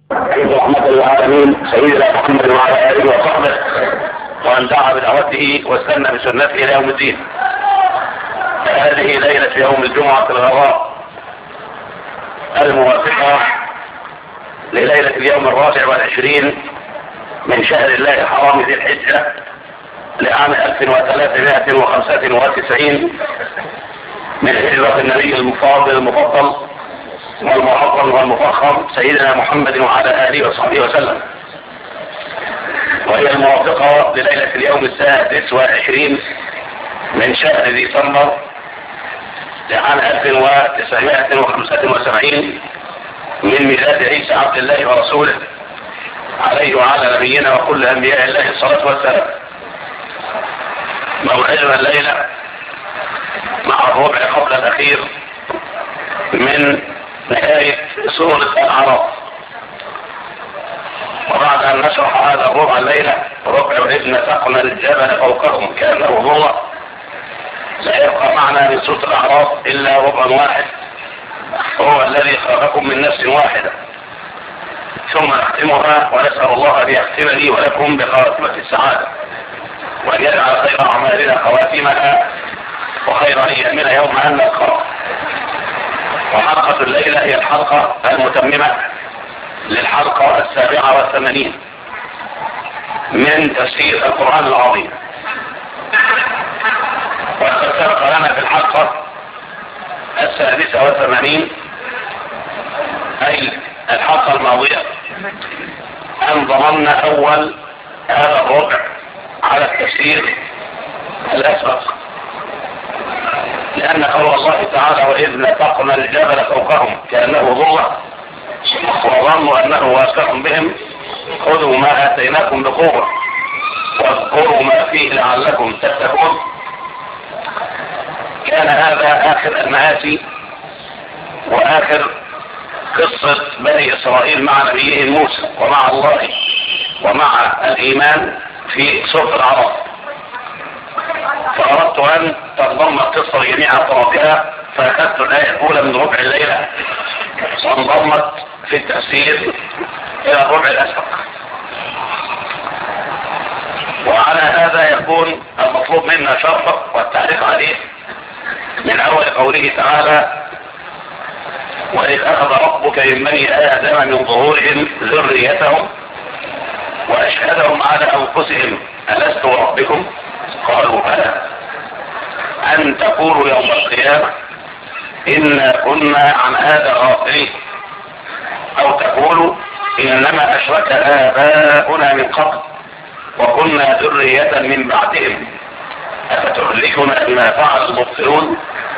رحمة العالمين سيدنا محمد وعلى آله وصحبه وأن دعا بدعوته واستنى بسنته إلى يوم الدين. هذه ليلة يوم الجمعة الغراء الموافقة لليلة اليوم 24 من شهر الله الحرام ذي الحجة لعام 1395 من هجرة النبي المفاضل المفضل والمعظم والمفخم سيدنا محمد وعلى آله وصحبه وسلم، وهي الموافقة لليلة اليوم 26 من شهر ديسمبر لعام 1975 من ميلاد عيسى عبد الله ورسوله عليه وعلى نبينا وكل أنبياء الله الصلاة والسلام. موعدنا الليلة مع الربع قبل الأخير من نهاية سورة الأعراف، وبعد أن نشرح هذا الربع الليلة ربع إذ نتقنا الجبل فوقهم كأنه ظلة، لا يبقى معنا من سورة الأعراف إلا ربع واحد هو الذي خلقكم من نفس واحدة، ثم نختمها ونسأل الله أن يختم لي ولكم بخاتمة السعادة وأن يجعل خير أعمالنا خواتمها وخير أيامنا يوم أن نلقاه. وحلقة الليلة هي الحلقة المتممة للحلقة 87 من تفسير القرآن العظيم، وقد سبق لنا في الحلقة 86 أي الحلقة الماضية أن ضمننا أول هذا الربع على التفسير الأسبق، لأن قول الله تعالى وإذ نتقنا الجبل فوقهم كأنه ظلة وظنوا أنه واقع بهم خذوا ما آتيناكم بقوة واذكروا ما فيه لعلكم تتقون. كان هذا آخر المآسي وآخر قصة بني إسرائيل مع نبيهم موسى ومع الله ومع الإيمان في سورة الأعراف، فأردت أن تنضم القصة جميع أطرافها، فأخذت الآية الأولى من ربع الليلة وانضمت في التفسير إلى الربع الأسبق. وعلى هذا يكون المطلوب منا شرحه والتعليق عليه من أول قوله تعالى وإذ أخذ ربك من بني آدم من ظهورهم ذريتهم وأشهدهم على أنفسهم ألست ربكم قالوا بلى أن تقولوا يوم القيامة إنا كنا عن هذا غافلين أو تقولوا إنما أشرك آباؤنا من قبل وكنا ذرية من بعدهم أفتهلكنا بما فعل المبطلون.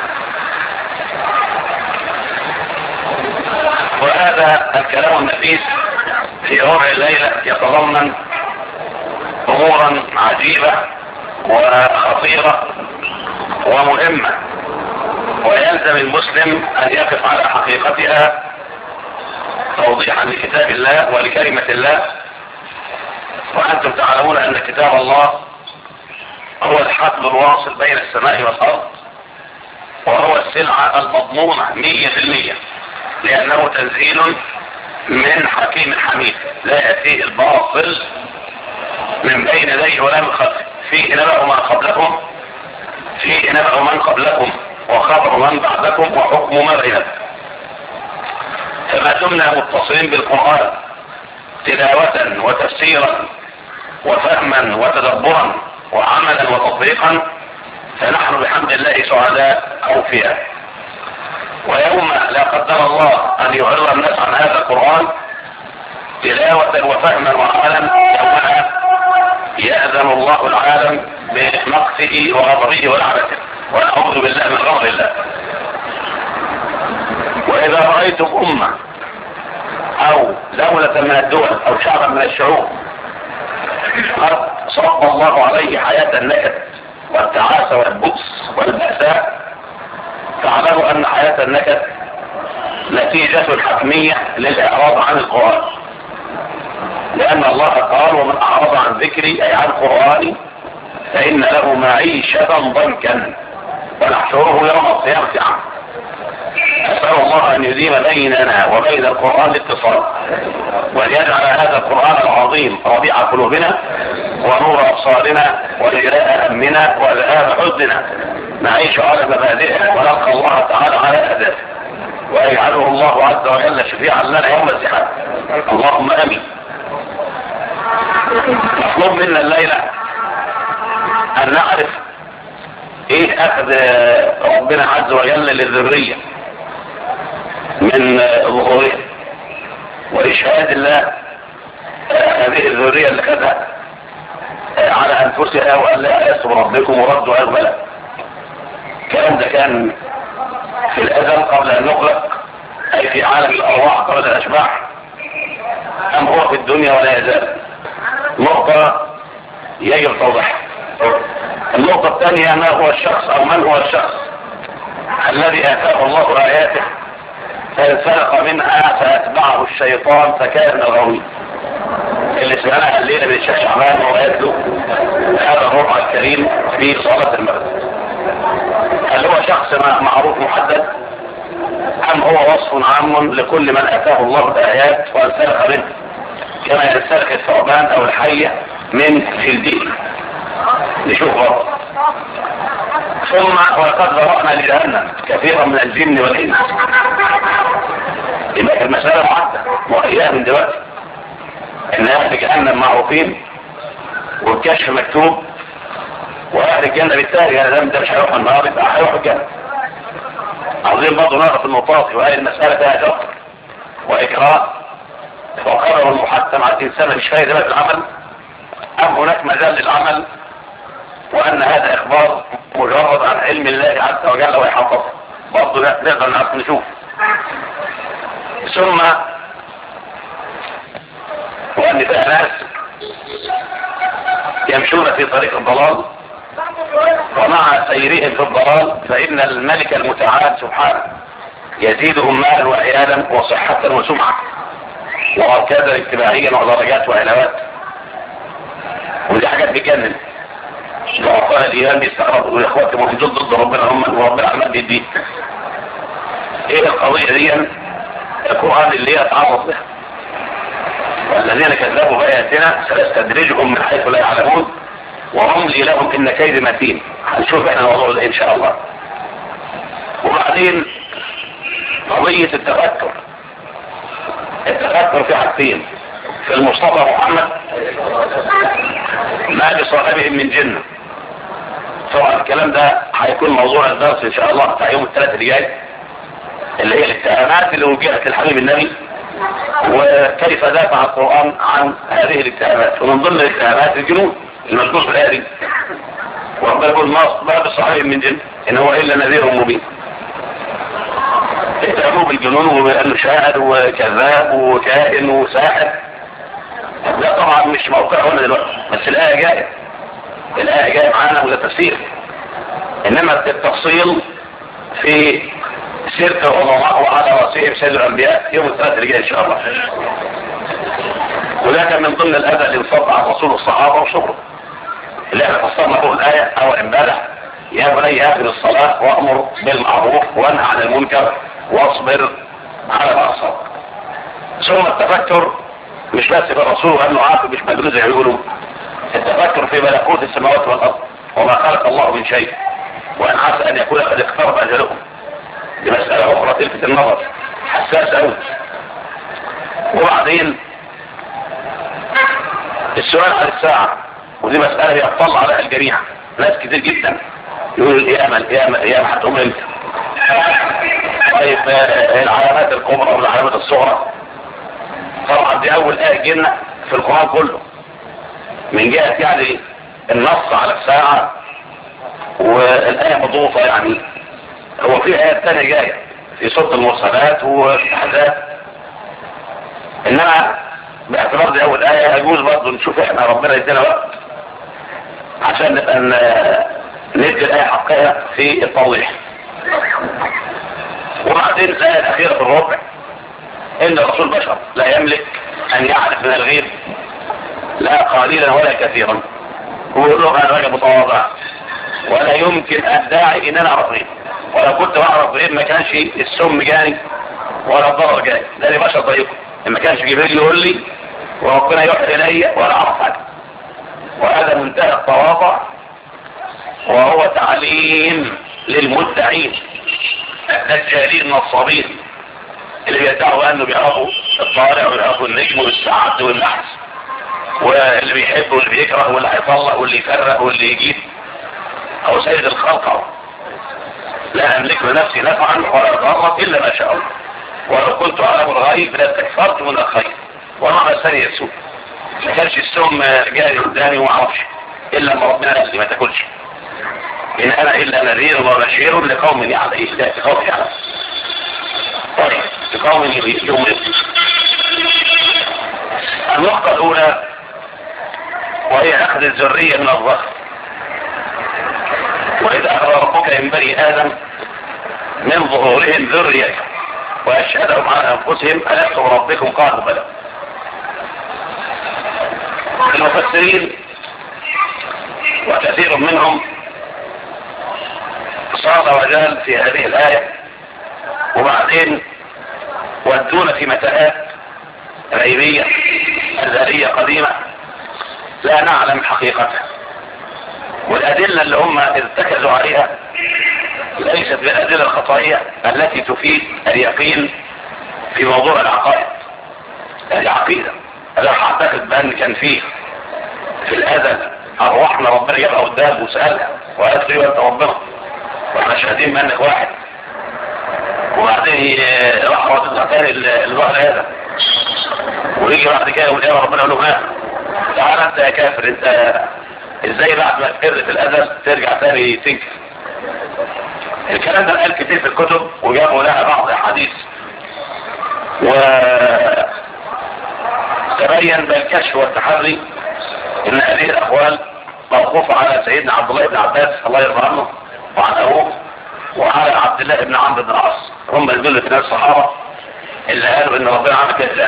وهذا الكلام النفيس في ربع الليلة يتضمن أمورا عجيبة وخطيرة ومهمة، ويلزم المسلم أن يقف على حقيقتها توضيحا لكتاب الله ولكلمة الله. وأنتم تعلمون أن كتاب الله هو الحبل الواصل بين السماء والأرض، وهو السلعة المضمونة 100%، لأنه تنزيل من حكيم حميد لا يأتيه الباطل من بين يديه ولا من خلفه، فيه نبأ ما قبلكم فيه نبأ من قبلكم وخبر من بعدكم وحكم ما بينكم. فما دمنا متصلين بالقرآن تلاوة وتفسيرا وفهما وتدبرا وعملا وتطبيقا فنحن بحمد الله سعداء أوفياء. ويوم لا قدر الله أن يعرض الناس عن هذا القرآن تلاوة وفهما وعملا يومها يأذن الله العالم بمقته وغضبه ولعنته، ونعوذ بالله من غضب الله. وإذا رأيتم أمة أو دولة من الدول أو شعبا من الشعوب قد صب الله عليه حياة النكد والتعاسة والبؤس والبأساء فاعلموا أن حياة النكد نتيجة حتمية للإعراض عن القرآن، لأن الله قال ومن أعرض عن ذكري أي عن قرآني فإن له معيشة ضنكا ونحشره يوم القيامة عام. أسأل الله أن يديم بيننا وبين القرآن الاتصال، وأن يجعل هذا القرآن العظيم ربيع قلوبنا ونور أبصارنا وجلاء همنا وذهاب حزننا، نعيش على مبادئه ونلقى الله تعالى على أهدافه، ويجعله الله عز وجل شفيعا لنا يوم الزحام. اللهم آمين. مطلوب منا الليلة أن نعرف إيه أخذ ربنا عز وجل للذرية من ظهورها، وإشهاد الله هذه الذرية اللي خدها على أنفسها وأن لا يسر ربكم وردوا أغبلا. الكلام ده كان في الأزل قبل أن نخلق، أي في عالم الأرواح قبل الأشباح، أم هو في الدنيا ولا يزال؟ نقطة يجب توضيحها. النقطة الثانية ما هو الشخص أو من هو الشخص الذي آتاه الله آياته فانسلق منها فأتبعه الشيطان فكان من الغاوين، اللي سمعناها الليلة من الشيخ شعبان وهو يتلو هذا الربع الكريم في صلاة المغرب. هل هو شخص معروف محدد أم هو وصف عام لكل من آتاه الله الآيات وانسلق منه كما ينسلق الثعبان أو الحية من جلده؟ نشوف برضه. ثم ولقد ذرأنا لجهنم كثيرا من الجن والإنس. يبقى المسألة معدة وإياها من دلوقتي إن أهل جهنم معروفين والكشف مكتوب، وأهل الجنة بالتالي يعني ده مش هيروح النهار يبقى هيروح الجنة. عاوزين برضه نعرف النقاط، وهي المسألة فيها جبر وإكراه وقرر المحتم على الإنسان مش فايدة في العمل أم هناك مجال للعمل، وأن هذا إخبار مجرد عن علم الله عز وجل ويحفظه. برضه نقدر نعرف نشوف. ثم وأن فيها ناس يمشون في طريق الضلال، ومع سيرهم في الضلال فإن الملك المتعال سبحانه يزيدهم مالا وعيالا وصحة وسمعة واركادا اجتماعيا ودرجات وعلاوات، ودي حاجات بتجنن. ضعفاء الايمان بيستغربوا يا اخواتي ما هم ضد ربنا، هم وربنا عمال بيديه. ايه القضيه دي؟ القران اللي هي اتعرض لها والذين كذبوا باياتنا سنستدرجهم من حيث لا يعلمون واملي لهم ان كيد متين. هنشوف احنا الموضوع ده ان شاء الله. وبعدين قضيه التفكر في حاجتين في المصطفى محمد ما بصاحبه من جنة. طبعا الكلام ده هيكون موضوع الدرس ان شاء الله بتاع يوم الثلاثاء اللي جاي، اللي هي الاتهامات اللي وجهت للحبيب النبي وكيف دافع القرآن عن هذه الاتهامات. ومن ضمن الاتهامات الجنون المذكور في الآية دي، وربنا يقول ما بصاحبه من جنة ان هو الا نذير مبين. اتهموه بالجنون وبأنه شاعر وكذاب وكائن وساحر. لا طبعا مش موقعه هنا دلوقتي، بس الآية جاية معانا وده تفسير. انما التفصيل في سيرة العظماء وعلى راسهم سيد الانبياء يوم الثلاثاء اللي جاي ان شاء الله. وده كان من ضمن الاداء اللي انصب عن رسول الصحابه وشكره اللي احنا فسرنا فوق الايه اول امبارح: يا بني اقم الصلاه وامر بالمعروف وانهى عن المنكر واصبر على ما اصاب. ثم التفكر مش بس في الرسول وانه عاقل مش مجنون زي ما بيقولوا، التفكر في ملكوت السماوات والارض وما خلق الله من شيء، وان عسى ان يكون قد اقترب اجلهم. دي مساله اخرى تلفت النظر، حساسه قوي. وبعدين السؤال عن الساعه، ودي مساله بيطلع عليها الجميع. ناس كتير جدا يقولوا القيامه هتقوم امتى؟ طيب العلامات الكبرى والعلامات الصغرى. طبعا دي اول آية جينا في القرآن كله من جهة يعني النص على الساعة، والآية مضوطة. يعني هو في آيات تانية جاية في سورة المرسلات والأحزاب، انما باعتبار دي اول آية يجوز برضه نشوف احنا ربنا يدينا وقت عشان نبقى ندي الآية حقها في التوضيح. وبعدين الآية الأخيرة في الربع: إن الرسول بشر لا يملك أن يعرف من الغيب لا قليلا ولا كثيرا. هو يقول لهم أنا راجل متواضع ولا يمكن أدعي إن أنا أعرف غيب، ولو كنت أعرف غيب ما كانش السم جاني ولا الضرر جاي، لأني بشر زيكم. ما كانش جبريل يقول لي وربنا يوحي الي ولا اعرف حاجه. وهذا منتهى التواضع، وهو تعليم للمدعين الدجالين النصابين اللي بيدعوا انه بيعرفوا الطالع ويعرفوا النجم والسعد والنحس، واللي بيحب واللي بيكره واللي هيطلق واللي يفرق واللي يجيب، او سيد الخلق. لا املك لنفسي نفعا ولا ضرا الا ما شاء الله، ولو كنت اعلم الغيب لاستكثرت من الخير وما مسني السوء. ما كانش السم جاري قدامي وما اعرفش الا ما ربنا قال لي ما تاكلش، ان انا الا نذير وبشير لقوم يعلم. لقوم يعلم. طيب لقوم يؤمنون. النقطة الأولى وهي أخذ الذرية من الظهر. وإذا أخذ ربك من بني آدم من ظهورهم ذرية وأشهدهم على أنفسهم ألست بربكم قالوا بلى. المفسرين وكثير منهم صار وجال في هذه الآية، وبعدين ودونا في متاهات غيبية أزلية قديمة لا نعلم حقيقتها، والأدلة اللي هم ارتكزوا عليها ليست بالأدلة الخطئية التي تفيد اليقين في موضوع العقائد. العقيدة أنا أعتقد بأن كان فيه في الأزل أرواحنا ربنا جابها قدام وسألها وقالت لي أنت ربنا واحنا شاهدين بأنك واحد، وبعدين راح رددها تاني الظهر هذا، ويجي بعد كده يقول يا ربنا يقول له ها تعال انت يا كافر، انت ازاي بعد ما تفر في الازل ترجع تاني تنكر؟ الكلام ده قال كتير في الكتب وجابوا لها بعض الاحاديث، وتبين بالكشف والتحري ان هذه الاقوال موقوفه على سيدنا عبد الله بن عباس الله يرضى عنه وعن ابوه، وعلى عبد الله بن عمرو بن العاص، هم دول من الصحابه اللي قالوا ان ربنا عمل كده.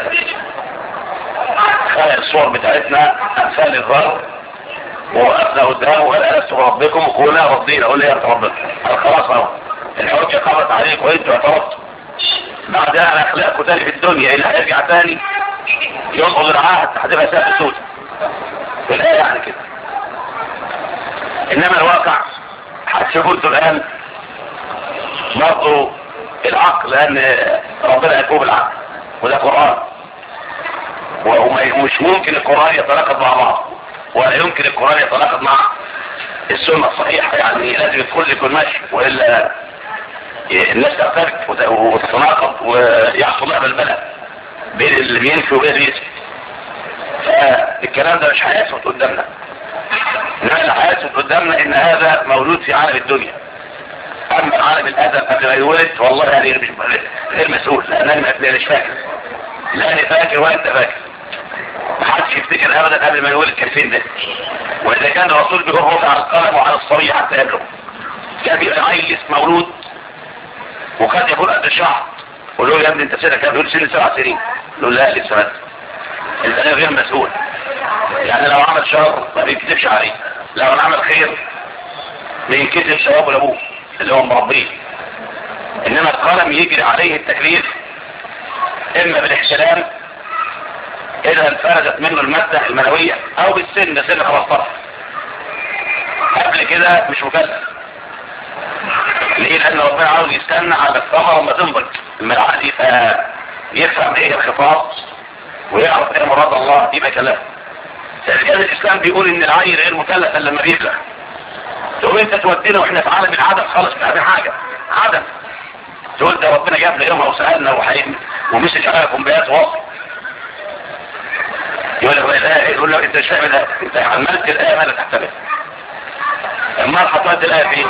خلق الصور بتاعتنا امثال الظهر ووقفنا قدامه وقال الست بربكم وقولنا رضينا، قول لي يا ربنا خلاص اهو الحجه قامت عليك وانتوا اعترضتوا، بعدها انا اخلاقكم تاني في الدنيا اللي هيرجع تاني ينقض العهد هتبقى سهل سود في الايه يعني كده. انما الواقع هتشوفوا انتوا الان برضه العقل، لان ربنا يكون بالعقل وده قرآن، ومش ممكن القرآن يتناقض مع بعض، ولا يمكن القرآن يتناقض مع السنة الصحيحة، يعني لازم الكل يكون ماشي والا الناس تختلف وتتناقض ويحصل لها بالبلد بين اللي بينفي وبين اللي يسفي. فالكلام ده مش هيثبت قدامنا، انما اللي هيثبت قدامنا ان هذا موجود في عالم الدنيا. اما عالم الادب قبل ما يولد والله يعني غير مسؤول، لان انا مش فاكر، لا انا فاكر ولا انت فاكر، محدش يفتكر ابدا قبل ما يولد كان فين ده. واذا كان الرسول بيقول رفع على القلم وعلى الصبي حتى يبلغ، كان بيبقى عيل مولود وكان يقول قد الشهر، قول له يا ابني انت سنه كام؟ يقول سن 7 سنين، يقول لا لسه بدري. البني غير مسؤول، يعني لو عمل شر ما بيكتبش عليه، لو عمل خير بينكتب ثوابه لابوه اللي هو مربيه. انما القلم يجري عليه التكليف اما بالاحتلام اذا انفرجت منه المادة المنوية او بالسن سن 15، قبل كده مش مكلف. ليه؟ لان ربنا عاوز يستنى على الثمرة لما تنضج لما العقل يفهم ايه الخطاب ويعرف ايه مراد الله يبقى كلام. فالجهاز الاسلام بيقول ان العيل غير مكلف الا لما بيبلغ. تقول انت تودينا واحنا في عالم العدم خالص مش عارفين حاجه عدم، تقول ده ربنا جاب لنا يومها وسالنا وحيم ومسك على كومبيات واصل، يقول له انت مش فاهم ده، انت عملت الايه ماذا تحتمل؟ اما حطيت الايه فين؟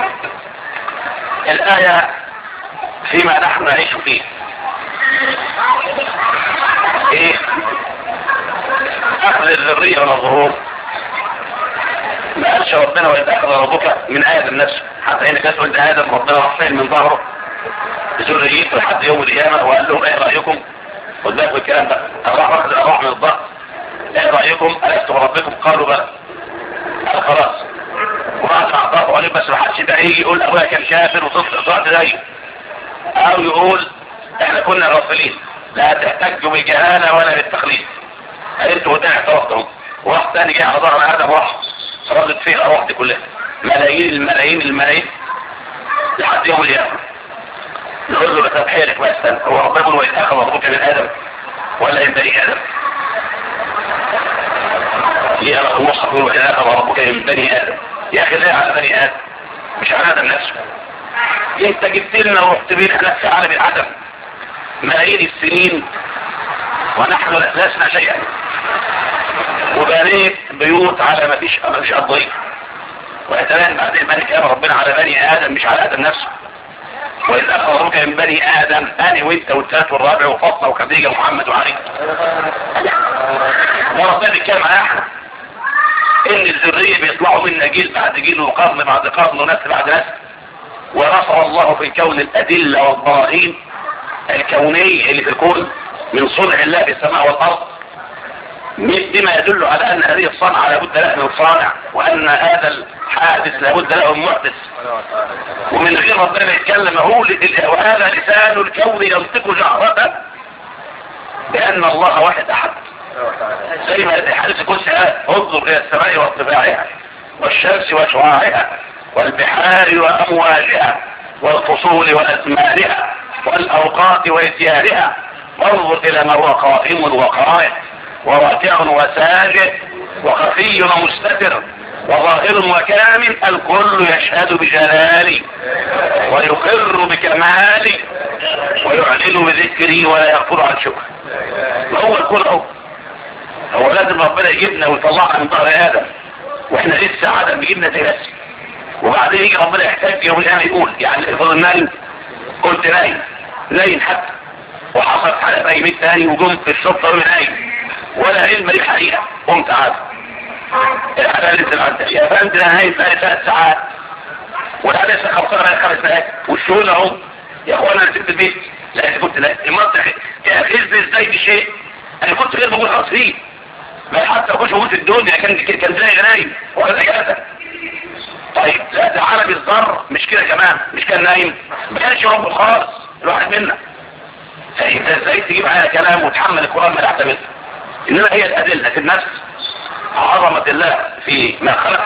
الايه فيما نحن نعيش فيه. ايه؟ اخذ الذريه من الظهور. ما قالش ربنا وإذ أخذ ربك من آدم نفسه، حتى إنك تقول ده آدم ربنا رفعين من ظهره بذريته لحد يوم القيامة وقال لهم إيه رأيكم؟ خد بالكم الكلام ده، الراح واخد الراح من الظهر، إيه رأيكم؟ ألست بربكم؟ قالوا بلى. قال خلاص، وبعد ما أعطاه عليه بس ما حدش بقى يجي يقول أبويا كان كافر وطلعت زيه، أو يقول إحنا كنا غافلين. لا تحتجوا بالجهالة ولا بالتقليد، انتوا قدام اعترفتهم. واحد تاني جاي على ظهر ادم راح ردت فيه الارواح دي كلها ملايين الملايين الملايين لحد يوم القيامه. نقول له بس بحيرك ما استنى، هو ربنا يقول وإذ أخذ ربك من آدم ولا من بني آدم؟ يا المصحف يقول وإذ أخذ ربك من بني آدم، يا أخي لا على بني آدم مش على آدم نفسه. انت جبت لنا ورحت بينا احنا في عالم العدم ملايين السنين ونحن لسنا شيئا، وبنيت بيوت على ما فيش قضيه، ويتلان بعد الملك امر ربنا على بني ادم مش على ادم نفسه. وإذ أخذ ربك من بني آدم أنا وأنت والثالث والرابع وفاطمة وخديجة ومحمد وعلي. وربنا بيتكلم عن احنا إن الذرية بيطلعوا منا جيل بعد جيل وقرن بعد قرن ونسل بعد نسل. ونصر الله في الكون الأدلة والبراهين الكونية اللي في الكون من صنع الله في السماء والأرض بما يدل على أن هذه الصنعة لابد لها من صانع، وأن هذا الحادث لابد له من محدث. ومن غير ربنا يتكلم وهذا لسان الكون ينطق جهرة بأن الله واحد أحد. زي ما حدث القدس انظر إلى السماء وارتفاعها والشمس وشعاعها والبحار وأمواجها والفصول وأزمانها والأوقات وإتيارها، وانظر إلى ما هو قائم وقائم وراكع وساجد وخفي ومستتر وظاهر وكامل، الكل يشهد بجلالي ويقر بكمالي ويعلن بذكري ولا يغفر عن شكر. هو الكل هو لازم ربنا يجيبنا ويطلعنا من ظهر آدم واحنا لسه عدم يجيبنا تيسر، وبعدين يجي ربنا يحتاج يوم القيامة يقول يعني افضل نايم، قلت نايم حتى وحصلت حالة نايمين تاني وقمت في الشرطة نايم ولا علم لي حقيقة، قمت عاد الحالة لسه العدة يا فندم انا نايم بقالي 3 ساعات ولا لسه خلصنا 5 دقايق والشغل اهو يا اخوانا انا سبت البيت. لا انا كنت لا المنطق يا اخي ازاي بشيء انا كنت غير بقول خلاص فيه ما حتى اخش موت الدنيا كان زي نايم ولا اجازه. طيب لا ده عالم الذر مش كده كمان، مش كان نايم ما كانش رب خالص الواحد منا. فانت ازاي تجيب عليها كلام وتحمل القران ما يعتمد؟ انما هي الادله في النفس، عظمه الله في ما خلق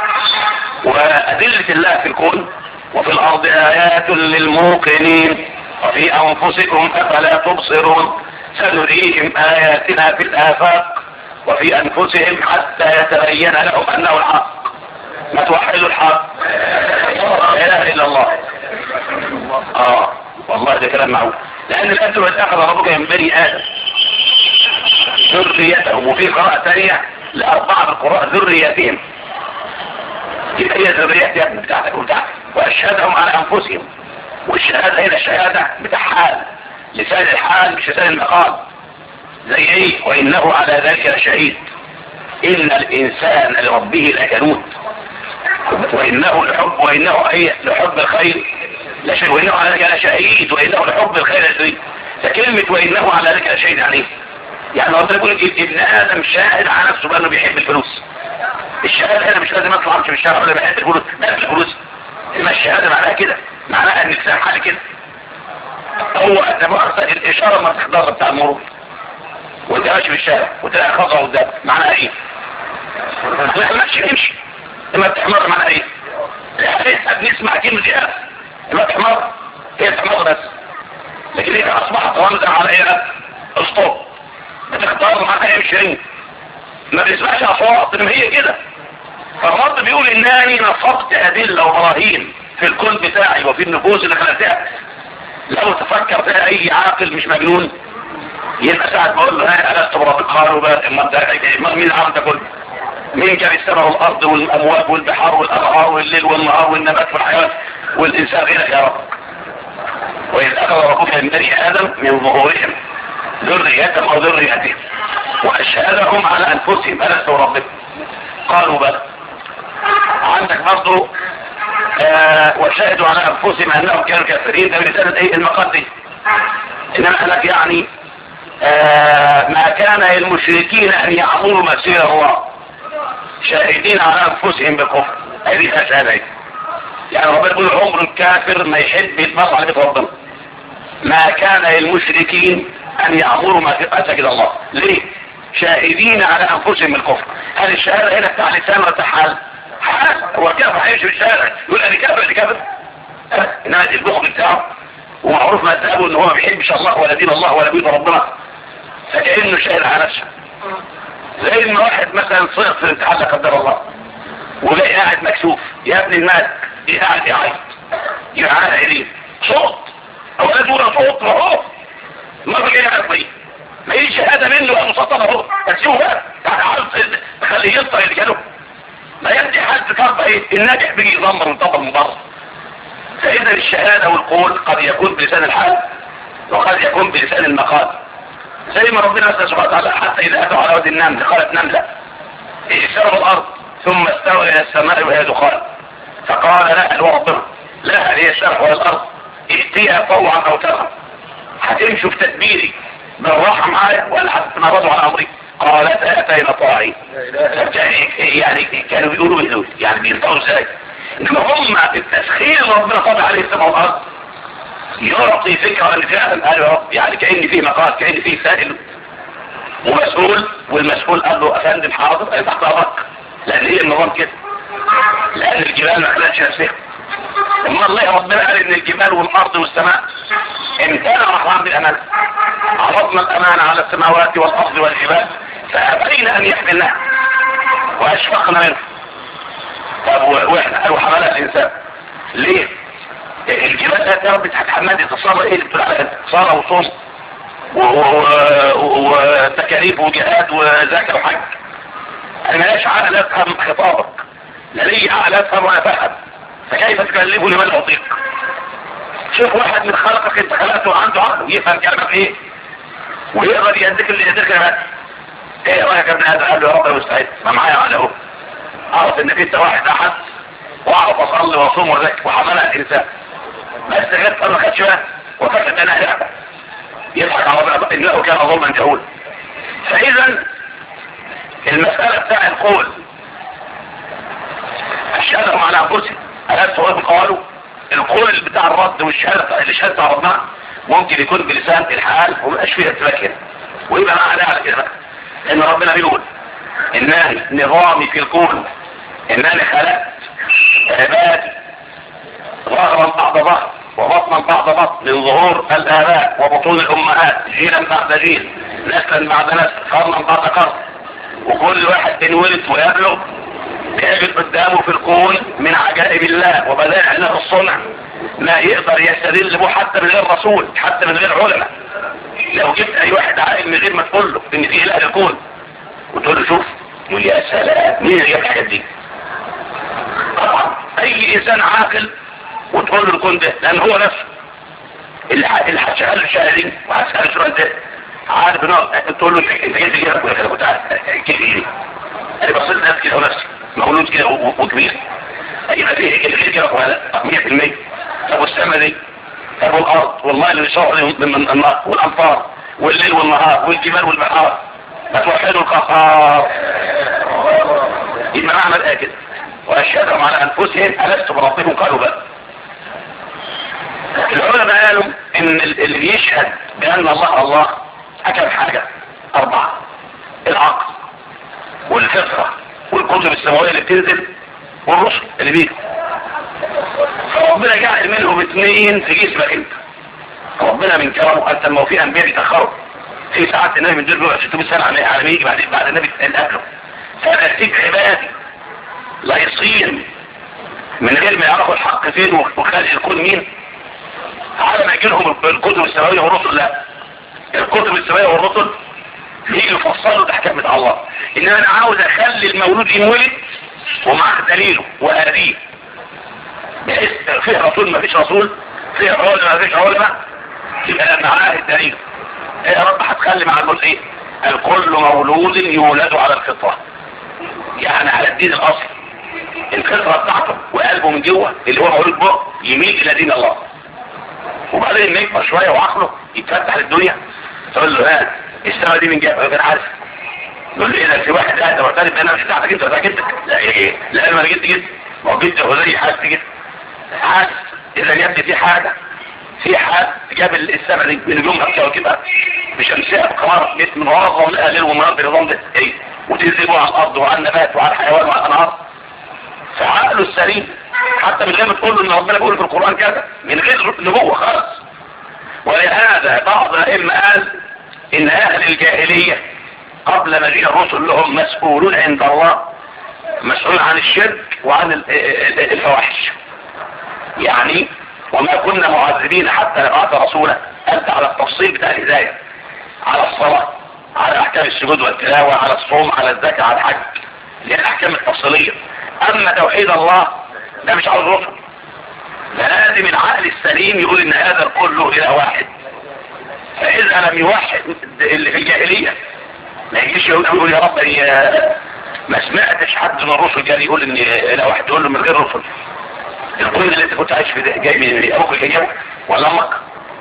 وادله الله في الكون وفي الارض ايات للموقنين وفي انفسكم افلا تبصرون سنريهم اياتنا في الافاق وفي انفسهم حتى يتبين لهم انه الحق. ما توحدوا الحق لا اله الا الله. والله ده كلام معقول، لان الانتم اتاخذ ربك من بني ادم ذريتهم، وفي قراءة ثانية لأربعة القراء ذريتهم، يبقى هي ذريات يا ابن بتاعتك وبتاعتك. وأشهدهم على أنفسهم، والشهادة هنا الشهادة بتاع حال، لسان الحال مش لسان المقال. زي ايه؟ وإنه على ذلك لشهيد إن الإنسان لربه لكنود وإنه لحب الخير لشهيد وإنه على ذلك لشهيد وإنه لحب الخير لشهيد. فكلمة وإنه على ذلك لشهيد يعني يعني ربنا يقول ابن آدم شاهد على نفسه بأنه بيحب الفلوس. الشهادة هنا مش لازم اطلع امشي في الشارع ولا بحب الفلوس، لا الفلوس ما الشهادة معناها كده، معناها ان الانسان حاجة كده. هو الاشارة ما تحضر بتاع المرور وانت ماشي في الشارع وتلاقي خضرة قدام معناها ايه؟ لا ماشي امشي لما تحمر معناها ايه؟ احنا بنسمع كلمة جهاز لما تحمر هي تحمر بس، لكن هي اصبحت رمزا على ايه؟ اسطوب بتختار معاها يمشي ما بيسمعش اصوات انما هي كده. فالرب بيقول انني نصبت ادله وبراهين في الكون بتاعي وفي النفوس اللي خلقتها. لو تفكر فيها اي عاقل مش مجنون يبقى ساعه ما اقول له الست بربك قالوا بقى مين العالم ده كله؟ مين كان السماء والارض والامواج والبحار والانهار والليل والنهار والنبات والحيوان والانسان غيرك يا رب. واذ اخذ ربك من بني ادم من ظهورهم ذريتهم او ذريتهم واشهدهم على انفسهم الست بربك قالوا بلى. عندك برضه وشهدوا على انفسهم انهم كانوا كافرين، ده برسالة ايه المقال دي. انما قالك يعني ما كان للمشركين ان يعملوا مسير الله شاهدين على انفسهم بالكفر. هذه شهاده يعني ربنا يقول عمر الكافر ما يحب يتمر على بيت ربنا. ما كان للمشركين ان يعمروا مساجد الله. ليه؟ شاهدين على انفسهم الكفر. هل الشهاده هنا بتاع لسان ولا حال؟ حال. هو كافر هيمشي بالشهاده يقول انا كافر انا كافر؟ انما البخل بتاعه ومعروف مذهبه ان هو ما بيحبش الله ولا دين الله ولا بيد ربنا، فكأنه شاهد على نفسه. زي ان واحد مثلا صيغ في الامتحان لا قدر الله ولاقي قاعد مكسوف، يا ابن المال ايه قاعد يعيط يعانى اليه صوت اولاد ولا صوت اهو المره جايه عرضيه ما هي شهاده منه ولا مسطره اهو بس هو بقى خليه يفطر اللي كانوا ما يدي حد كربه ايه الناجح بيجي يضمر ويطبل من بره. فاذا الشهاده والقول قد يكون بلسان الحال وقد يكون بلسان المقال. زي ما ربنا سبحانه وتعالى حتى اذا اتوا على وادي النمل قالت نمله ائتوا الارض ثم استوى الى السماء وهي دخان فقال لا ربنا لا هي الشرح ولا الارض ائتيها طوعا او كرها هتمشوا في تدبيري بالراحه معايا ولا هتتنرضوا على امري؟ قالت اتينا طاعين. يعني كانوا بيقولوا ايه دول؟ يعني بينطقوا ازاي؟ انما هم التسخير ربنا طبع عليه السماء والارض يعطي فكره ان فعلا قال يا رب يعني كان فيه مقال كان فيه سائل ومسؤول والمسؤول قال له افندم حاضر انا تحت امرك لان هي النظام كده لان الجبال ما خلتش نفسها. اما الله ربنا قال ان الجبال والارض والسماء امتنع الرحمن بالامانه عرضنا الامانه على السماوات والارض والجبال فابين ان يحملناها واشفقنا منها. طب واحنا وحملها الانسان ليه؟ الجبال يا رب هتحمل تصور ايه اللي بتقول عليها صلاه وصوم وتكاليف وجهاد وزكاه وحج. انا ماليش عقل افهم خطابك لا لي عقل افهم ولا فهم فكيف تكلفني من اطيق؟ شوف واحد من خلقك انت خلقته وعنده عقل يفهم كلامك ايه ويقدر يديك اللي يديك بس. ايه رايك يا ابن هذا؟ قال له يا رب مستعد ما معايا عقل اهو اعرف انك انت واحد احد واعرف اصلي واصوم وزكي وحملها الانسان بس غير ما خدش بقى وفكت انا لعبه يضحك على ربنا انه كان ظلما جهولا. فاذا المساله بتاع القول الشهاده على انفسهم ألست وهم قالوا القول بتاع الرد والشهاده اللي شهادة ربنا ممكن يكون بلسان الحال ومبقاش فيها اتفاق كده ويبقى معنى على كده بقى ان ربنا بيقول انني نظامي في الكون انني خلقت عبادي ظهرا بعد ظهر وبطنا بعد بطن من ظهور الآباء وبطون الأمهات جيلا بعد جيل نسلا بعد نسل قرنا بعد قرن وكل واحد انولد ويبلغ يقابل قدامه في الكون من عجائب الله وبدائع له الصنع ما يقدر يستدل به حتى من غير رسول حتى من غير علماء. لو جبت اي واحد عاقل من غير ما تقول له ان فيه اله الكون وتقول له شوف يقول يا سلام مين اللي جاب الحاجات دي؟ طبعا اي انسان عاقل وتقول له الكون ده لان هو نفسه اللي هتشغل الشهادين وهتسأل السؤال ده عارف ان تقول له انت جيت ليه ولا كده كنت كيف ايه؟ انا بصيت نفسي كده ونفسي مولود كده وكبير ايوه فيه اللي كده ولا 100%. طب والسما دي طب والارض والله اللي بيشرح من النار والامطار والليل والنهار والجبال والبحار ما توحدوا القهار يبقى معنى الايه كده واشهدهم على انفسهم الست بربكم قالوا بقى. العلماء قالوا ان اللي بيشهد بان الله حكم حاجه 4 العقل والفطره والكتب السماويه اللي بتنزل والرسل اللي بيجوا فربنا جعل منهم 2 في جسمك انت. ربنا من كرمه قال لما في انبياء بيتاخروا في ساعات النبي من دول بيبقى 600 سنه على ما يجي بعد النبي قبله فانا اديك عبادي لا يصير من غير ما يعرفوا الحق فين وخالق الكون مين على ما يجي لهم الكتب السماويه والرسل. لا الكتب السماويه والرسل يجي يفصلوا الاحكام بتاع الله انما انا عاوز اخلي المولود ينولد ومعاه دليله وهديه بحيث فيه رسول ما فيش رسول فيه علماء ما فيش علماء يبقى معاه الدليل. يا رب هتخلي مع المولود ايه؟ الكل مولود يولد على الفطره يعني على الدين الاصلي الفطره بتاعته وقلبه من جوه اللي هو مولود به يميل الى دين الله وبعدين يكبر شويه وعقله يتفتح للدنيا تقول له ها السما دي من جهه غير عارف يقول له اذا في واحد قاعد معترف انا مش بتاعتك انت ولا جدك لا ايه لا انا جدي جد ما هو جدي هو زي حاسس جد حاسس اذا يبدي في حاجه في حد جاب السبع دي بنجوم كده بشمسيه بقمر جيت من ورا ولقى ليل ونهار بنظام ده ايه وتنزلوا على الارض وعلى النبات وعلى الحيوان وعلى الانهار. فعقله السليم حتى من غير ما تقول له ان ربنا بيقول في القران كذا من غير نبوه خالص. ولهذا بعض الائمه قال ان اهل الجاهليه قبل مجيء الرسل لهم مسؤولون عند الله، مسؤول عن الشرك وعن الفواحش. يعني وما كنا معذبين حتى نبعث رسولا. انت على التفصيل بتاع الهدايه، على الصلاه، على احكام السجود والتلاوه، على الصوم، على الزكاه، على الحج، اللي هي الاحكام التفصيليه. اما توحيد الله ده مش عاوز رسل، لازم العقل السليم يقول ان هذا الكون له اله واحد. فاذا لم يوحد اللي في الجاهليه ما يجيش يقول يا رب ما سمعتش حد من الرسل كان يقول ان اله واحد، يقول له من غير رسل. الكون اللي انت كنت عايش فيه ده جاي من ابوك الجاي ولا امك؟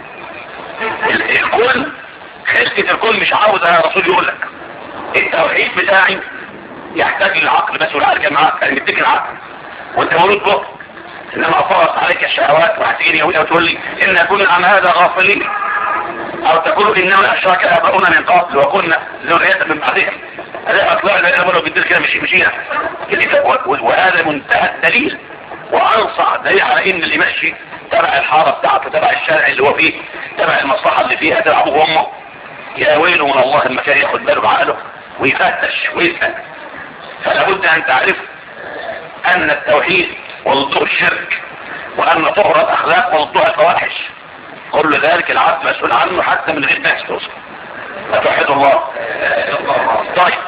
الكون خلقة الكون مش عاوز رسول يقول لك. التوحيد بتاعي يحتاج للعقل بس، والعقل معاك يعني مديك العقل وانت مولود بك. انما فرضت عليك الشهوات وهتيجي يهودي وتقول لي ان كنا عن هذا غافلين، او تقول انما اشرك اباؤنا من قبل وكنا ذرية من بعدهم. هذا اطلعنا الى مرة بالدير كده مشينا. وهذا منتهى الدليل وانصع دليل على ان اللي ماشي تبع الحارة بتاعته، تبع الشارع اللي هو فيه، تبع المصلحة اللي فيها، تبع ابوه وامه، يا ويله من الله المكان ياخد باله بعقله ويفتش ويسأل. فلا بد ان تعرف ان التوحيد وضوء الشرك، وان طهر الاخلاق وضوء الفواحش، كل ذلك العبد مسؤول عنه حتى من غير ناس توصل. فتوحد الله. طيب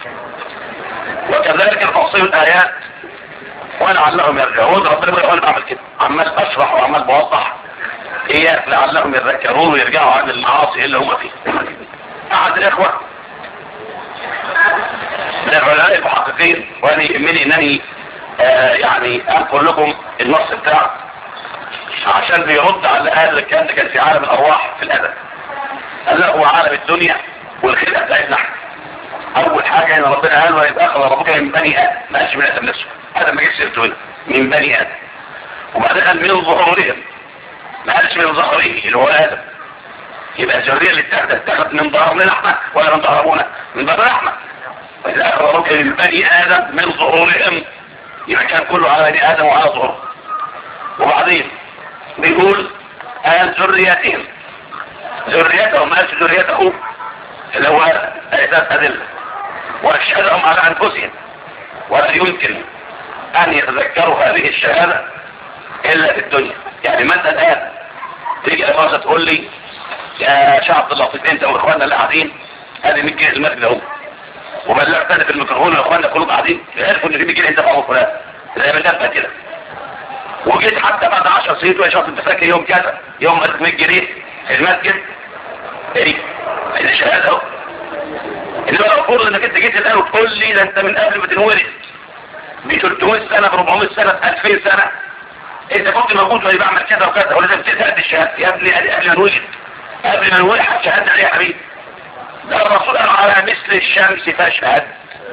وكذلك تفصيل الايات ولعلهم يرجعون. ربنا يقول انا بعمل كده، عمال اشرح وعمال بوضح اياك لعلهم يذكرون ويرجعوا عن المعاصي اللي هم فيها. احد الاخوه من العلماء المحققين وانا يهمني انني يعني انقل لكم النص بتاعه عشان بيرد على اهل الكلام ده كان في عالم الارواح في الادب. قال له هو عالم الدنيا والخلقه بتاعتنا احنا. اول حاجه ان ربنا قال وإذ اخذ ربك من بني ادم، ما قالش من ادم نفسه، ادم ما جاش سيرته هنا، من بني ادم. وبعدين قال من ظهورهم، ما قالش من ظهره اللي هو ادم. يبقى الذريه اللي اتخذت من ظهرنا احنا ولا من ظهر ابونا؟ من ظهرنا احنا. وإذ اخذ ربك من بني ادم من ظهورهم، يبقى كان كله على بني ادم وعلى ظهوره. وبعدين بيقول قال ذريتهم، ذريتهم ما قالش ذريته اللي هو اثبات ادله. واشهدهم على انفسهم ولا يمكن ان يتذكروا هذه الشهاده الا في الدنيا. يعني مثلا الان تيجي الفاظه تقول لي يا شعب اللطيف انت واخواننا اللي قاعدين ادي 100 جنيه المسجد اهو، وبلغت انا في الميكروفون واخواننا كلهم قاعدين عرفوا ان في 100 جنيه انت فاهم فلان زي ما انت كده. وجيت حتى بعد 10 سنين ويا شاطر انت فاكر يوم كذا يوم 100 جنيه في المسجد ايه الشهاده اهو. انما المفروض انك انت جيت الان وتقول لي ده انت من قبل ما تنولد ب 300 سنه ب 400 سنه ب 2000 سنه انت كنت موجود وانا بعمل كذا وكذا، ولازم تتهد الشهاده يا ابني قبل ما نولد، قبل ما نولد هتشهد عليه يا حبيبي. ده الرسول قال على مثل الشمس فاشهد.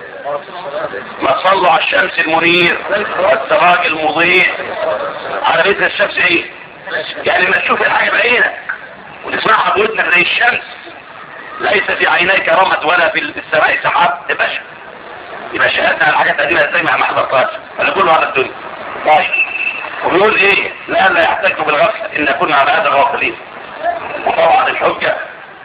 ما تصلوا على الشمس المنير والسراج المضيء. على مثل الشمس ايه؟ يعني ما تشوف الحاجه بعينك وتسمعها بودنك زي الشمس، ليس في عينيك رمد ولا في السماء سحاب، يبقى شهادنا على الحاجات دي زي ما حضرتهاش. انا كله على الدنيا. طيب وبيقول ايه؟ لا يحتاج بالغفله ان كنا على هذا غافلين. وطبعا الحجه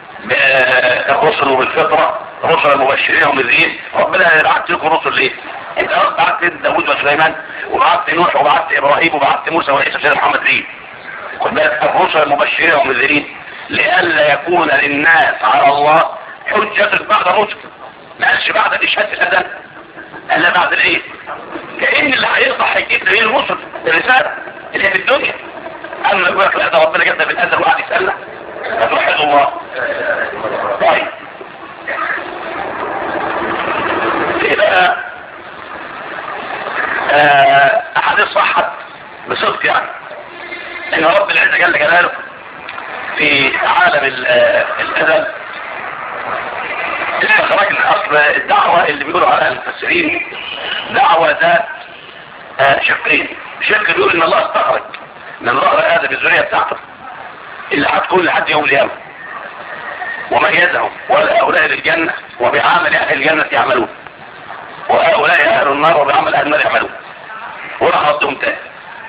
بالرسل وبالفطره، رسل المبشرين ومنذرين. ربنا بعت لكم رسل ليه؟ انت بعت داوود وسليمان وبعت نوح وبعت ابراهيم وبعت موسى وعيسى وسيدنا محمد ليه؟ خد بالك الرسل المبشرين ومنذرين لئلا يكون للناس على الله حجة بعد الرسل. ما قالش بعد الاشهاد الاذان، الا بعد الايه؟ كأن اللي هيقطع حجتنا هي الرسل الرسالة اللي هي في الدنيا. اما يقول لك لا ده ربنا جابنا في الاذان وقعد يسالنا، فتوحد الله. طيب يبقى احاديث صحت بصدق يعني ان رب العزة جل جلاله في عالم الأدب استخرجنا اصل الدعوة اللي بيقولوا عليها المفسرين دعوة ذات شقين. شق بيقول ان الله استخرج من ظهر ادم الذرية بتاعته اللي هتكون لحد يوم القيامة، وميزهم وهؤلاء للجنة وبعمل اهل الجنة يعملون، وهؤلاء اهل النار وبعمل اهل النار يعملون، ولا ردهم تاني.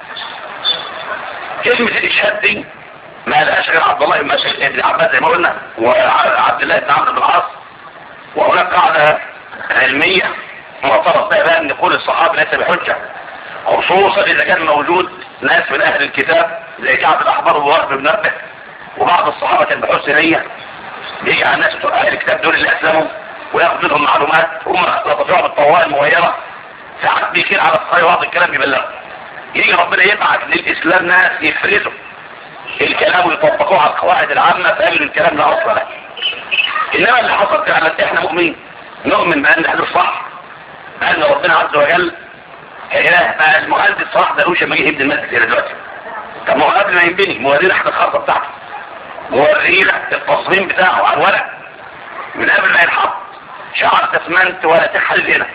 كلمة الاشهاد دي ما لهاش غير عبد الله بن عباس زي ما قلنا، وعبد الله بن عمرو بن العاص. وهناك قاعدة علمية معترف بها ان قول الصحابة ليس بحجة، خصوصا اذا كان موجود ناس من اهل الكتاب زي كعب الاحبار ووهب بن نبه، وبعض الصحابة كان بحسن نية بيجي على الناس بتوع اهل الكتاب دول اللي اسلموا وياخد منهم معلومات، هم يطلعوا بالطوائل المغيرة، ساعات بيكير على الصحيح بعض الكلام بيبلغ. يجي ربنا يبعث للاسلام ناس يفرزوا الكلام ويطبقوه على القواعد العامة فقالوا الكلام ده اصلا. انما اللي حصل فعلا احنا مؤمنين، نؤمن بان احنا الصح، بان ربنا عز وجل اله. بقى المهندس صلاح دروش لما جه يبني المسجد هنا دلوقتي، طب ما هو قبل ما يبني مورينا احنا الخطه بتاعته، مورينا التصميم بتاعه على الورق من قبل ما ينحط شعر اسمنت ولا تحل هنا.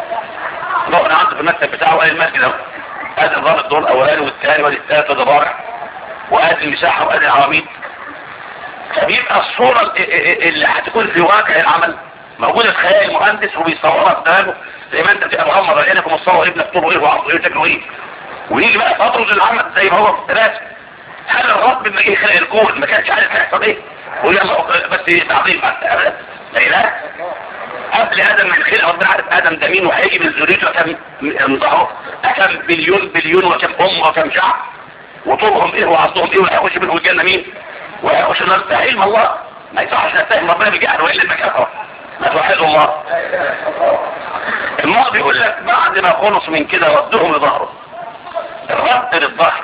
ضغط عنده في المكتب بتاعه وقال المسجد اهو، ادي نظام الدور الاولاني والثاني والثالث والرابع، وادي المساحه وادي العواميد. فبيبقى الصوره اللي هتكون في واقع العمل موجوده في خيال المهندس وبيصورها قدامه، زي ما انت بتبقى مغمض عينك ومصور ابنك طوله ايه وعرضه ايه وشكله ايه، ويجي بقى تطرد العمل زي ما هو في الرسم. هل الرب لما جه خلق الكون ما كانش عارف هيحصل ايه؟ ويلا بس تعظيم لا اله. قبل ادم ما يخلق ربنا عارف ادم ده مين وهيجي من ذريته كم كم بليون وكم وكم شعب وطولهم ايه وعرضهم ايه وهيخش منهم الجنه مين وهيخش النار. ده علم الله، ما يصحش نتهم ربنا بالجهل والا المكافاه. ما توحد الله. الماضي بيقول لك بعد ما خلص من كده ردهم لظهره. الرد للظهر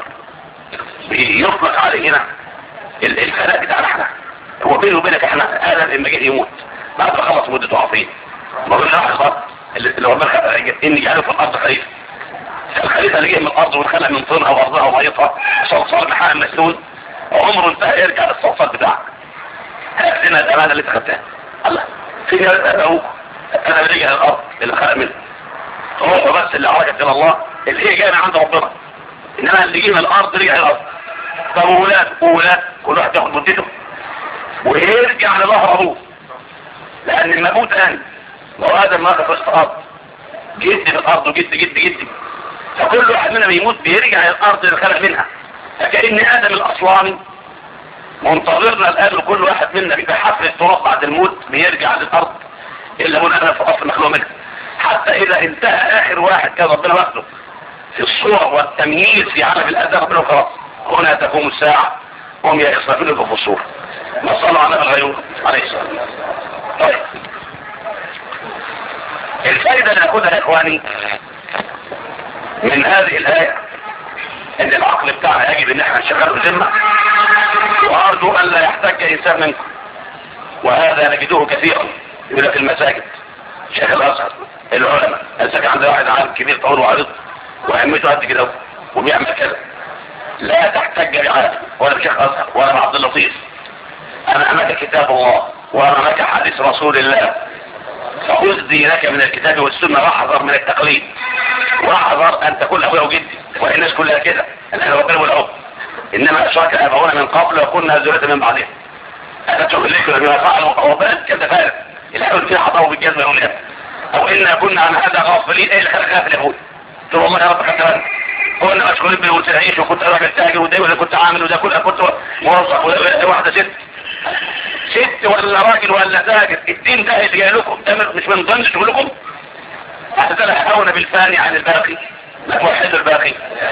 بيطلق علينا الخلاء بتاعنا احنا، هو بينه وبينك احنا ادم لما جه يموت بعد ما خلص مدته عظيم ما قلنا لحظه اللي ربنا ان جعله في الارض خليفه. الخليفه اللي جه من الارض واتخلق من طينها وارضها وميتها صلصال محام مسنون، عمره انتهى يرجع للصلصال بتاعك. هات لنا الامانه اللي انت خدتها. الله فين ابوك؟ انا اللي رجع الارض اللي خلق منه، هو بس اللي عرجت الى الله اللي هي جايه من عند ربنا، انما اللي جه من الارض رجع الارض. طب وولاد كل واحد ياخد مدته ويرجع لظهر ابوه، لان الموت ان لو ادم ما في الارض جد في الارض وجد جد جد، فكل واحد منا بيموت بيرجع للارض اللي خلق منها. فكأن ادم الاصلاني منتظرنا الان، كل واحد منا بحفر التراب بعد الموت بيرجع للارض الا من انا في اصل مخلوق منها، حتى اذا انتهى اخر واحد كان ربنا واخده في الصور والتمييز في عالم الادب ربنا خلاص هنا تقوم الساعه وهم يصرفون في الصور. ما صلوا على الغيور عليه السلام. طيب الفائده اللي ناخدها يا اخواني من هذه الايه ان العقل بتاعنا يجب ان احنا نشغله ذمه، وارجو ان لا يحتاج انسان منكم، وهذا نجده كثيرا يقول في المساجد شيخ الازهر العلماء الساكن عند واحد عالم كبير طول وعريض وهمته قد كده وبيعمل كذا، لا تحتاج بعالم ولا بشيخ ازهر ولا بعبد اللطيف. امامك كتاب الله وامامك حديث رسول الله، فخذ دينك من الكتاب والسنه واحذر من التقليد، واحذر ان تكون ابويا وجدي والناس كلها كده انا ربنا والعب، انما اشرك ابونا من قبل وكنا ذريه من بعدهم اتتهم اليكم بما فعلوا ربنا كده فارق الحول فيها حطوا بالجزمه يقول او انا كنا عن هذا غافلين. ايه اللي خلق غافل يا ابوي؟ قلت له والله يا رب خدت كنا مشغولين بالوسائل العيش وكنت راجل تاجر وده ولا كنت عامل وده كله كنت موظف واحده ست ولا راجل ولا تاجر، الدين ده اللي جاي لكم ده مش من ضمن شغلكم. هتتلهون بالفاني عن الباقي لا توحدوا الباقي.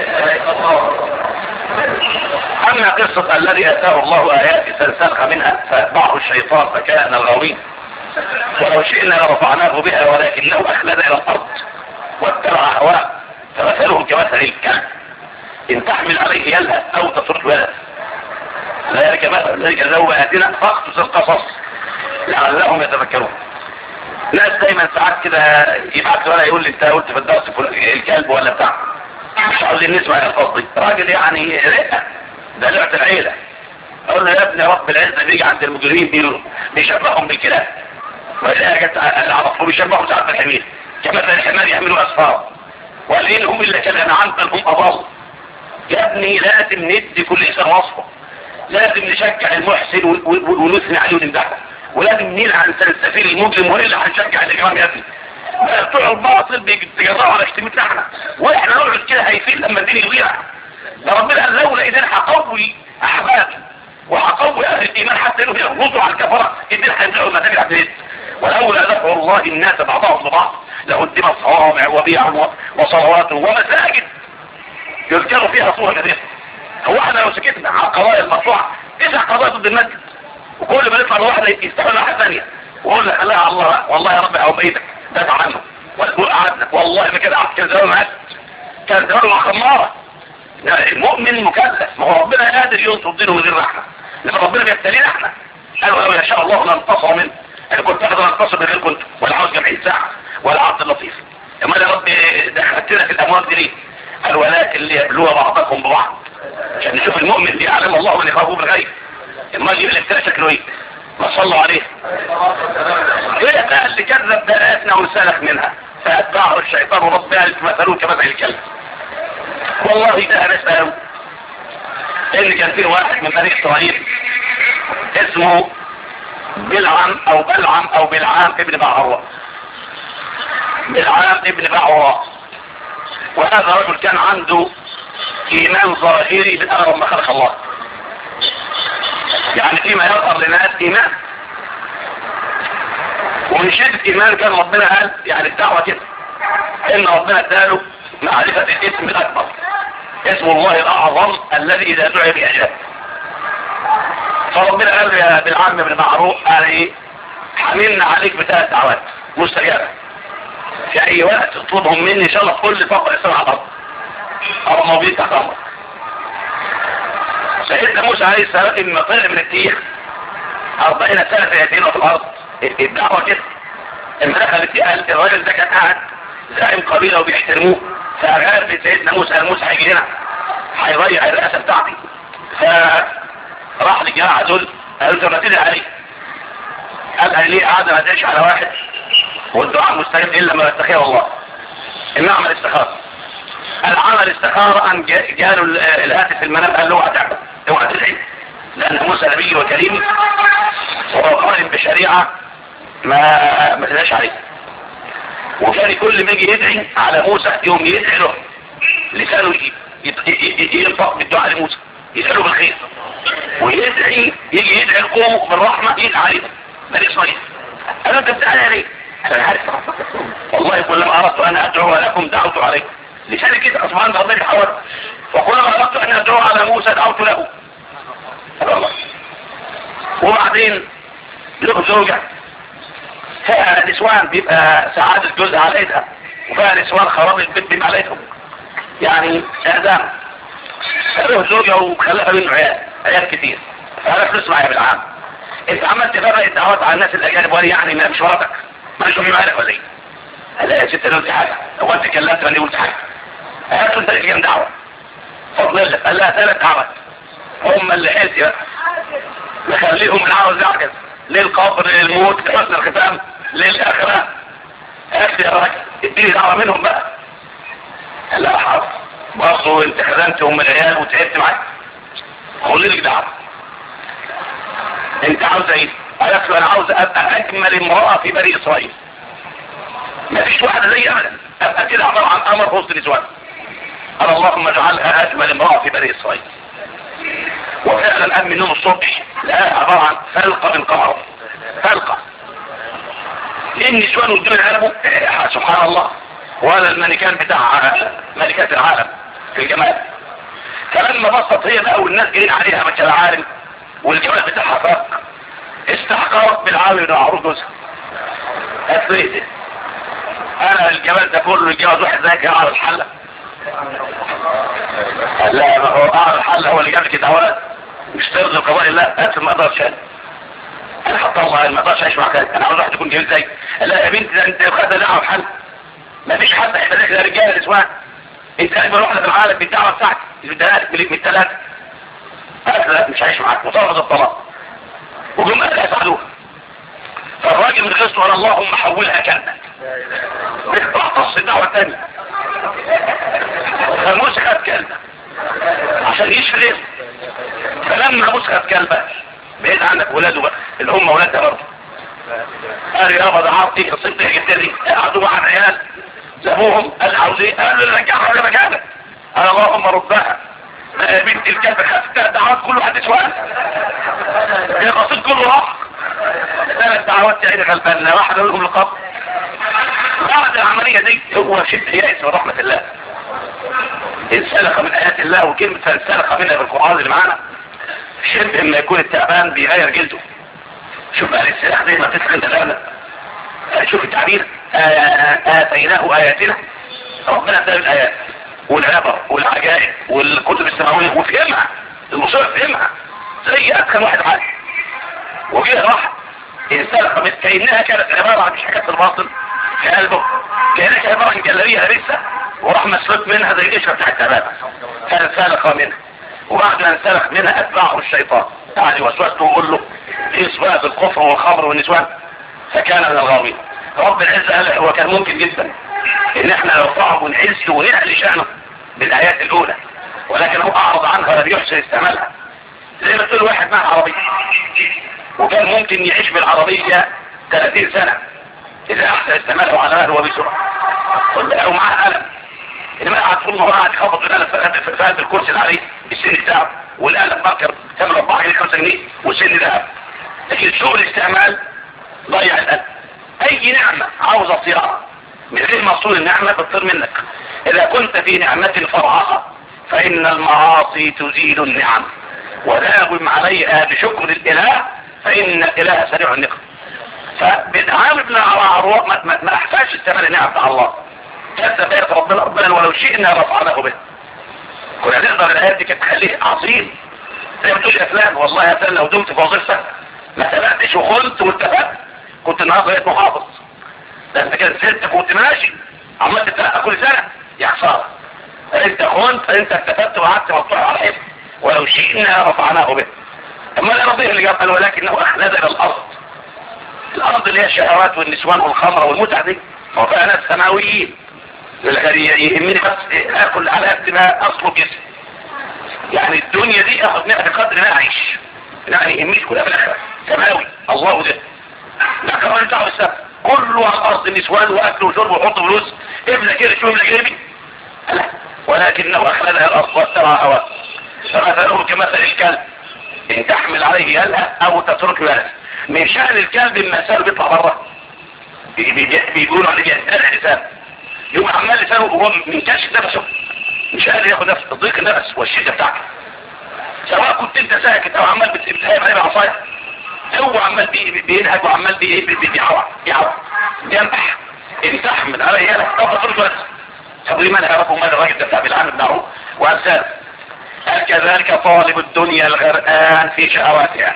اما قصه الذي اتاه الله ايات فانسلخ منها فاتبعه الشيطان فكان الغاوين، ولو شئنا لرفعناه بها ولكنه اخلد الى الارض واتبع هواه فمثله كمثل الكلب ان تحمل عليه يلهث او تتركه يلهث. ذلك مثل الذي كذبوا بآياتنا فاقصص القصص لعلهم يتفكرون. ناس دايما ساعات كده يبعت ولا يقول لي انت قلت في الدرس الكلب ولا بتاع، مش عاوزين نسمع القصه دي. راجل يعني رئه ده لعبه العيله. اقول له يا ابني رب العزه بيجي عند المجرمين بيشبههم بالكلاب، والايه جت العرب بيشبههم ساعات بالحمير كمثل الحمار يحملوا اسفار والذين هم الا كالانعام بل هم اضل. يا ابني لازم ندي كل انسان وصفه، لازم نشجع المحسن ونثني عليه ونمدحه، ولازم نلعن السفير المجرم والا هنشجع الاجرام يا ابني. بتوع الباطل بيجروا على اشتمتنا احنا، واحنا نقعد كده هيفين لما الدين يضيع. ده ربنا قال لولا اذا هقوي احبابي وهقوي اهل الايمان حتى انهم يغلطوا على الكفره الدين هيضيعوا المساجد عبد. ولولا دفع الله الناس بعضهم ببعض لهدمت صوامع وبيع وصلوات ومساجد يذكر فيها صور كثيره. هو احنا لو سكتنا على القضايا المرفوعه 9 قضايا ضد المسجد، وكل ما نطلع لواحده يستحمل واحده ثانيه وقول لك خليها على الله، والله يا رب اقوم بايدك دافع عنه وتقول قعدنا والله ما كده قعدت كان زمان معاك كان زمان مع خماره. المؤمن مكلف، ما هو ربنا قادر ينصر دينه من غير رحمه، لما ربنا بيبتلينا احنا قالوا لو يشاء الله لانتصر منه. انا كنت اقدر انتصر من غير كنت ولا عاوز 70 ساعه ولا عبد اللطيف. اما يا رب دخلتنا في الاموال دي ليه؟ قال ولكن ليبلو بعضكم ببعض عشان نشوف المؤمن اللي يعلم الله من يخافه بالغيب. اما يجيب الابتلاء شكله ايه؟ ما صلوا عليه. ايه بقى اللي كذب دلالتنا وانسلخ منها فاتبعه الشيطان وربنا مثلوه كمثل الكلب. والله ده انا اساله ان كان فيه واحد من بني اسرائيل اسمه بلعام او بلعام ابن بعوراء. بلعام ابن بعوراء، وهذا رجل كان عنده ايمان ظاهري من اغرب ما خلق الله، يعني فيما يظهر للناس ايمان، ومن شدة ايمان كان ربنا قال يعني الدعوة كده ان ربنا اداله معرفة الاسم الاكبر، اسم الله الاعظم الذي اذا دعي باجاب. فربنا قال يا بالعم بن معروف قال ايه؟ حملنا عليك ب3 دعوات مستجابة في اي وقت تطلبهم مني ان شاء الله كل فقر السماء على الارض او موجود تحت امرك. سيدنا موسى عليه السلام لما طلع من التيه 40 سنة يتينه في الارض الدعوة كده. لما دخل التيه قال الراجل ده كان قاعد زعيم قبيلة وبيحترموه، فقال لسيدنا موسى هيجي هنا هيضيع الرئاسة بتاعتي. فراح للجماعة دول قالوا ترتدي عليه. قال ليه قاعد ما تدعيش على واحد والدعاء مستجاب الا ما يتقيه الله. انه عمل استخارة. العمل استخارة ان جاله الهاتف في المنام قال له اوعى تعمل اوعى تدعي لان موسى نبي وكريم وهو قائم بشريعة ما تدعيش عليه. وكان كل ما يجي يدعي على موسى يوم يدعي له لسانه ينطق بالدعاء لموسى يسأله بالخير، ويدعي يجي يدعي القوم بالرحمة يدعي عليهم بني اسرائيل. انا انت بتدعي عليه؟ انا عارف والله كلما اردت ان ادعو لكم دعوت عليكم. لساني كده سبحان الله بيحاول، وكلما اردت ان ادعو على موسى دعوت له. الله. وبعدين له زوجة فيها نسوان بيبقى سعادة جوزها على ايدها، وفيها نسوان خراب البيت بيبقى على ايدهم يعني اعدام. له زوجة وخلقها منه عيال كتير. فانا اسمع يا بالعام، انت عملت فرق الدعوات على الناس الاجانب ولا يعني ما مش مراتك ما شوفي مالك ولا ايه؟ قال يا ست انا قلت حاجه، هو انت كلمت ولا قلت حاجه؟ قالت انت كام دعوه؟ فضل الله. قال لها 3 دعوات هم اللي حيلتي بقى نخليهم من عاوز يعجز للقبر للموت لحسن الختام للاخره. قالت يا راجل اديني دعوه منهم بقى. قال لها حاضر برضه انت خدمتهم العيال وتعبت معاك خلي لك دعوه. انت عاوز ايه؟ قالت له انا عاوز ابقى اجمل امرأة في بني اسرائيل. ما فيش واحدة زي ابدا، ابقى كده عبارة عن امر في وسط النسوان. قال اللهم اجعلها اجمل امرأة في بني اسرائيل. وفعلا قام من النوم الصبح لا عبارة عن فلقة من قمر، فلقة. لان النسوان قدام العالم سبحان الله، وهذا الملكان بتاع ملكات العالم في الجمال. فلما بسط هي بقى والناس جايين عليها مكان العالم والجمال بتاعها فاق، استحقرت بالعالم معروف جوزها. قالت انا الجمال ده كله يتجوز واحد زيك على الحله. لا ما هو على الحله هو اللي جاب لك دعوات مش ترضي قضاء الله. قالت ما اقدرش انا حتى الله ما اقدرش اعيش معاك، انا عاوز واحد يكون جميل زيك. لا يا بنتي ده انت خدت دعوه بحل، ما فيش حد هيبقى ده رجاله نسوان، انت اكبر واحده في العالم بالدعوه بتاعتك من 3. قالت لا مش عايش معاك وطلبت الطلاق. وجم قال يساعدوها. فالراجل من خصته قال اللهم حولها كلبا. راح تصل الدعوه الثانيه. فموسى خد كلبا عشان يشفي الاسم. فلما لما مسخت كلبه بعيد عنك ولاده بقى الام ولادها برضه قال يابا ده عارضي قصيت جدتي قعدوا مع العيال سابوهم قال عاوزين قالوا رجعها ولا مكانك قال اللهم ردها بنت الكلب خدت دعوات كله حد سؤال هي قصيد كله راح 3 دعوات يا عيني غلبانه واحده منهم لقب بعد العمليه دي هو شبه يائس من رحمه الله انسلخ من ايات الله وكلمه انسلخ منها بالقران اللي معانا شبه ما يكون التعبان بيغير جلده شوف بقى السلاح زي ما تسخن تلانا شوف التعبير آتيناه آياتنا ربنا ادى الآيات والعبر والعجائب والكتب السماوية وفهمها المصير فهمها زي أدخل واحد عادي وجيه راح انسلخ من كأنها كانت عبارة عن حاجات في الباطن في قلبه كأنها كانت عبارة عن جلبية لسه وراح مسلوك منها زي القشرة بتاع التباب فانسلخ منها وبعد ما انسلخ منها أتبعه الشيطان يعني وسوسته وقول له إصباء بالكفر والخمر والنسوان فكان من الغاوين رب العزة قال هو كان ممكن جدا ان احنا نرفعه ونعز ونعلي شأنه بالآيات الأولى ولكن هو أعرض عنها ولم يحسن استعمالها زي ما تقول واحد مع عربية وكان ممكن يعيش بالعربية 30 سنة إذا أحسن استعماله على مهله وبسرعة أو معاه قلم إنما قاعد طول ما قاعد يخبط القلم في قلب الكرسي اللي عليه السن بتاعه والقلم باكر ثمن 4 جنيه 5 جنيه والسن ذهب لكن سوء الاستعمال ضيع القلب أي نعمة عاوزة صياغة من غير مقصود النعمة بتطير منك إذا كنت في نعمة فرعها فإن المعاصي تزيل النعم وداوم عليها بشكر الإله فإن الإله سريع النقم فبنعام ابن عروة ما أحتاج استعمال النعم بتاع الله كذب بيت ربنا ولو شئنا رفعناه به كنا نقدر الآيات دي كانت تخليه عظيم زي ما تقول أفلام والله يا فلان لو دمت في وظيفة ما سبقتش وخلت واتفقت كنت النهارده بقيت محافظ ده انت كده ست كنت ماشي عمال تترقى كل سنه يا خساره انت خنت انت اتفقت وقعدت مفتوح على الحب ولو شئنا رفعناه به اما الارضيه اللي قال ولكنه اخلد الى الارض اللي هي الشهوات والنسوان والخمر والمتعه دي هو فيها ناس سماويين يهمني بس اكل على قد ما اصله جسم يعني الدنيا دي اخذ منها بقدر ما اعيش يعني يهمنيش كلها في الاخره سماوي الله ده لا كمان انت عاوز السبب كله على الارض النسوان واكل وشرب وحط فلوس ابنه كده شو ابنه جيبي ولكنه اخلدها الارض واتبع هواه فمثله كمثل الكلب ان تحمل عليه يلهث او تتركه يلهث من شأن الكلب المثال بيطلع بره بيقولوا عليه يهتلع لسانه يوم عمال لسانه وهو من كشف نفسه مش قادر ياخد نفسه تضيق النفس والشده بتاعته سواء كنت انت ساكت او عمال بتهايم عليه بعصايه هو عمال بينهج وعمال بيعوع ينبح ان تحمل عليه يلهث او تتركه يلهث طب لمن يعرفوا ماذا الراجل ده بتاع بالعام بتاعه وامثاله قال كذلك طالب الدنيا الغرقان في شهواتها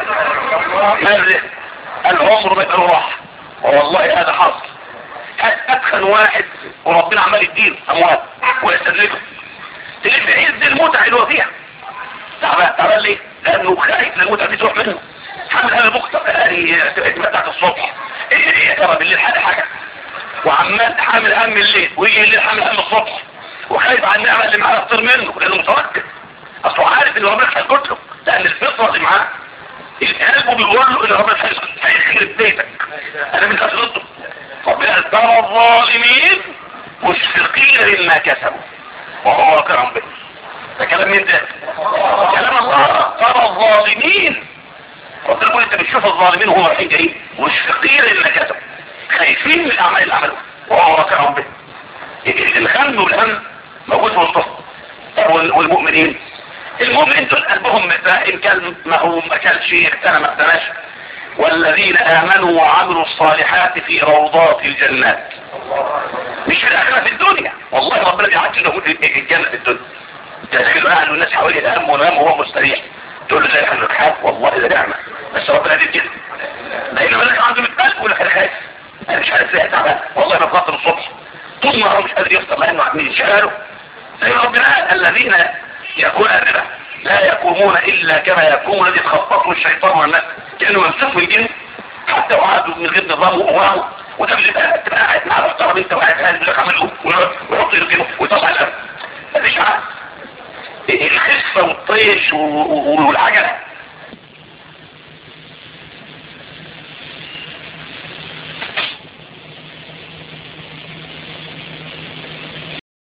ماذا العمر بيبقى له راحه والله هذا حاصل ادخل واحد وربنا عمال يديله اموال ويستدرجه تلف عز المتعه اللي هو فيها تعبان ليه؟ لانه خايف المتعه دي تروح منه حامل هم بكره بتاعت الصبح يا ترى بالليل حاجه وعمال حامل هم الليل ويجي الليل حامل هم الصبح وخايف على النعمه اللي معاه تطير منه لانه متوكل اصله عارف ان ربنا هيسكت له لان الفطره اللي معاه القلب بيقول له ان ربنا هيخرب بيتك انا من ضده ربنا ترى الظالمين مشفقين مما كسبوا وهو واقع به ده كلام مين ده؟ كلام الله ترى الظالمين ربنا يقول انت بتشوف الظالمين وهم رايحين جايين مشفقين مما كسبوا خايفين من الاعمال اللي عملوها وهو واقع به الغم والهم موجود في وسطهم والمؤمنين المؤمنين دول قلبهم ان كان ما هو ما كانش اغتنى ما اغتناش والذين امنوا وعملوا الصالحات في روضات الجنات مش في الاخره في الدنيا والله ربنا بيعجل له الجنه في الدنيا تخيلوا اهل الناس حوالي الهم ونام وهو مستريح تقول له زي اهل الحال والله ده نعمه بس ربنا دي كده لانه مالك عنده متقلب ولا خايف انا مش عارف ليه تعبان والله ما بخاطر الصبح طول ما هو مش قادر يفطر لانه عاملين شغاله زي ربنا قال الذين يكون الربا لا يقومون الا كما يقوم الذي يتخطفه الشيطان والناس كانه ممسوك من الجن حتى وعادوا من غير نظام وواو وتبقى قاعد مع الاحترام انت وقاعد هذا اللي عمله ويحط له كده ويطلع الارض مفيش عارف الخفه والطيب والطيش والعجل